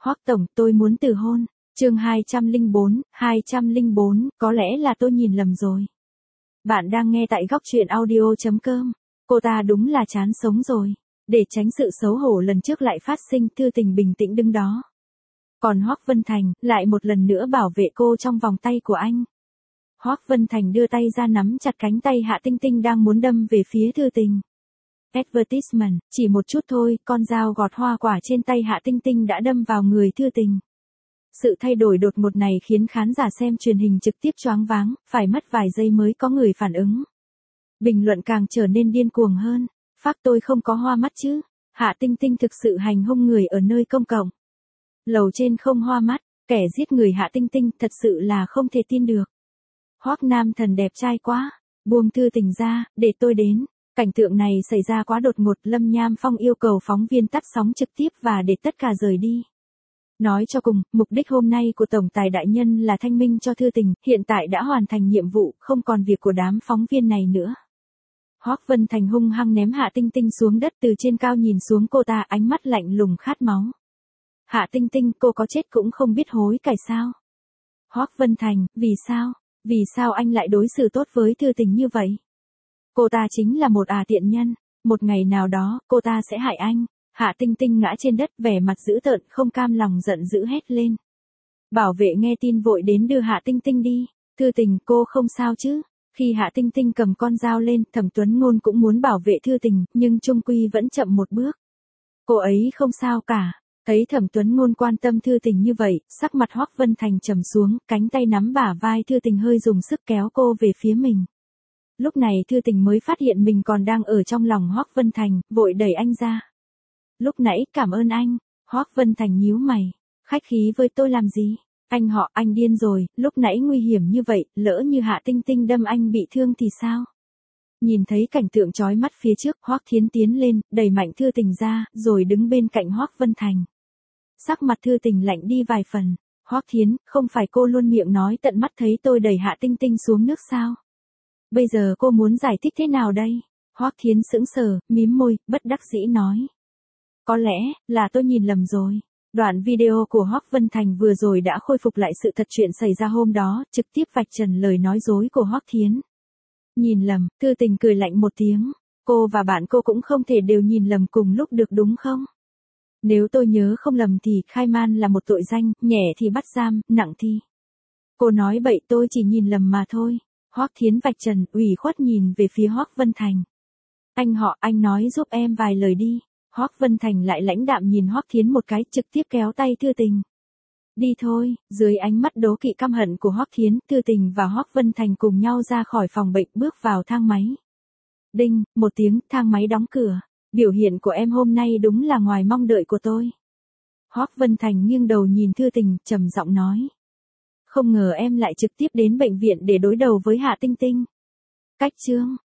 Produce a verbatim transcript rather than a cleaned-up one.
Hoắc tổng, tôi muốn từ hôn. Chương hai trăm lẻ bốn, hai trăm lẻ bốn, có lẽ là tôi nhìn lầm rồi. Bạn đang nghe tại góc truyện audio chấm com. Cô ta đúng là chán sống rồi. Để tránh sự xấu hổ lần trước lại phát sinh, Thư Tình bình tĩnh đứng đó. Còn Hoắc Vân Thành lại một lần nữa bảo vệ cô trong vòng tay của anh. Hoắc Vân Thành đưa tay ra nắm chặt cánh tay Hạ Tinh Tinh đang muốn đâm về phía Thư Tình. Advertisement, chỉ một chút thôi, con dao gọt hoa quả trên tay Hạ Tinh Tinh đã đâm vào người Thư Tình. Sự thay đổi đột ngột này khiến khán giả xem truyền hình trực tiếp choáng váng, phải mất vài giây mới có người phản ứng. Bình luận càng trở nên điên cuồng hơn. Phác tôi không có hoa mắt chứ. Hạ Tinh Tinh thực sự hành hung người ở nơi công cộng. Lầu trên không hoa mắt, kẻ giết người Hạ Tinh Tinh thật sự là không thể tin được. Hoắc Nam Thần đẹp trai quá, buông Thư Tình ra, để tôi đến. Cảnh tượng này xảy ra quá đột ngột, Lâm Nham Phong yêu cầu phóng viên tắt sóng trực tiếp và để tất cả rời đi. Nói cho cùng, mục đích hôm nay của Tổng Tài Đại Nhân là thanh minh cho Thư Tình, hiện tại đã hoàn thành nhiệm vụ, không còn việc của đám phóng viên này nữa. Hoắc Vân Thành hung hăng ném Hạ Tinh Tinh xuống đất, từ trên cao nhìn xuống cô ta, ánh mắt lạnh lùng khát máu. Hạ Tinh Tinh, cô có chết cũng không biết hối cải sao? Hoắc Vân Thành, vì sao? Vì sao anh lại đối xử tốt với Thư Tình như vậy? Cô ta chính là một ả tiện nhân, một ngày nào đó, cô ta sẽ hại anh. Hạ Tinh Tinh ngã trên đất, vẻ mặt dữ tợn, không cam lòng giận dữ hét lên. Bảo vệ nghe tin vội đến đưa Hạ Tinh Tinh đi. Thư Tình, cô không sao chứ? Khi Hạ Tinh Tinh cầm con dao lên, Thẩm Tuấn Ngôn cũng muốn bảo vệ Thư Tình, nhưng chung quy vẫn chậm một bước. Cô ấy không sao cả. Thấy Thẩm Tuấn Ngôn quan tâm Thư Tình như vậy, sắc mặt Hoắc Vân Thành trầm xuống, cánh tay nắm bả vai Thư Tình hơi dùng sức kéo cô về phía mình. Lúc này Thư Tình mới phát hiện mình còn đang ở trong lòng Hoắc Vân Thành, vội đẩy anh ra. Lúc nãy cảm ơn anh. Hoắc Vân Thành nhíu mày. Khách khí với tôi làm gì? Anh họ, anh điên rồi, lúc nãy nguy hiểm như vậy, lỡ như Hạ Tinh Tinh đâm anh bị thương thì sao? Nhìn thấy cảnh tượng chói mắt phía trước, Hoắc Thiến tiến lên, đẩy mạnh Thư Tình ra, rồi đứng bên cạnh Hoắc Vân Thành. Sắc mặt Thư Tình lạnh đi vài phần. Hoắc Thiến, không phải cô luôn miệng nói tận mắt thấy tôi đẩy Hạ Tinh Tinh xuống nước sao? Bây giờ cô muốn giải thích thế nào đây? Hoắc Thiến sững sờ, mím môi, bất đắc dĩ nói. Có lẽ, là tôi nhìn lầm rồi. Đoạn video của Hoắc Vân Thành vừa rồi đã khôi phục lại sự thật chuyện xảy ra hôm đó, trực tiếp vạch trần lời nói dối của Hoắc Thiến. Nhìn lầm, Thư Tình cười lạnh một tiếng. Cô và bạn cô cũng không thể đều nhìn lầm cùng lúc được đúng không? Nếu tôi nhớ không lầm thì khai man là một tội danh, nhẹ thì bắt giam, nặng thì. Cô nói bậy, tôi chỉ nhìn lầm mà thôi. Hoắc Thiến vạch trần, ủy khuất nhìn về phía Hoắc Vân Thành. Anh họ, anh nói giúp em vài lời đi. Hoắc Vân Thành lại lãnh đạm nhìn Hoắc Thiến một cái, trực tiếp kéo tay Thư Tình. Đi thôi. Dưới ánh mắt đố kỵ căm hận của Hoắc Thiến, Thư Tình và Hoắc Vân Thành cùng nhau ra khỏi phòng bệnh, bước vào thang máy. Đinh, một tiếng, thang máy đóng cửa. Biểu hiện của em hôm nay đúng là ngoài mong đợi của tôi. Hoắc Vân Thành nghiêng đầu nhìn Thư Tình, trầm giọng nói. Không ngờ em lại trực tiếp đến bệnh viện để đối đầu với Hạ Tinh Tinh. Cách chương.